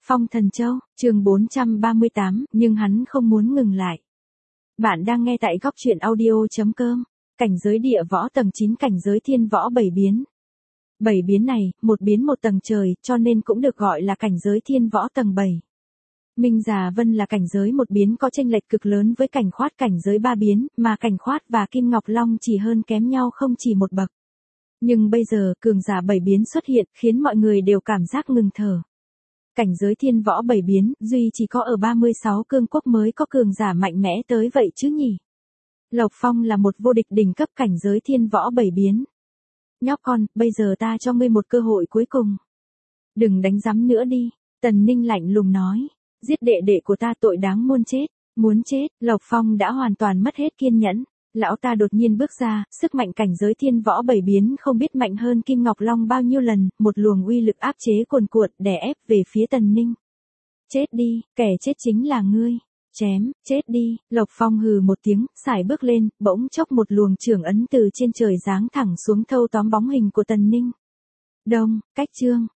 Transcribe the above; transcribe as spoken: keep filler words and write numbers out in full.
Phong Thần Châu, chương bốn trăm ba mươi tám, nhưng hắn không muốn ngừng lại. Bạn đang nghe tại góc truyện audio.com, cảnh giới địa võ tầng chín, cảnh giới thiên võ bảy biến. Bảy biến này, một biến một tầng trời, cho nên cũng được gọi là cảnh giới thiên võ tầng bảy. Minh Già Vân là cảnh giới một biến có chênh lệch cực lớn với cảnh khoát cảnh giới ba biến, mà cảnh khoát và Kim Ngọc Long chỉ hơn kém nhau không chỉ một bậc. Nhưng bây giờ, cường giả bảy biến xuất hiện, khiến mọi người đều cảm giác ngừng thở. Cảnh giới thiên võ bảy biến, duy chỉ có ở ba mươi sáu cương quốc mới có cường giả mạnh mẽ tới vậy chứ nhỉ? Lộc Phong là một vô địch đỉnh cấp cảnh giới thiên võ bảy biến. Nhóc con, bây giờ ta cho ngươi một cơ hội cuối cùng. Đừng đánh giám nữa đi, Tần Ninh lạnh lùng nói. Giết đệ đệ của ta tội đáng muôn chết, muốn chết, Lộc Phong đã hoàn toàn mất hết kiên nhẫn. Lão ta đột nhiên bước ra, sức mạnh cảnh giới thiên võ bảy biến không biết mạnh hơn Kim Ngọc Long bao nhiêu lần, một luồng uy lực áp chế cuồn cuộn đè ép về phía Tần Ninh. Chết đi, kẻ chết chính là ngươi. Chém, chết đi, Lộc Phong hừ một tiếng, sải bước lên, bỗng chốc một luồng chưởng ấn từ trên trời giáng thẳng xuống thâu tóm bóng hình của Tần Ninh. Đông, cách trương,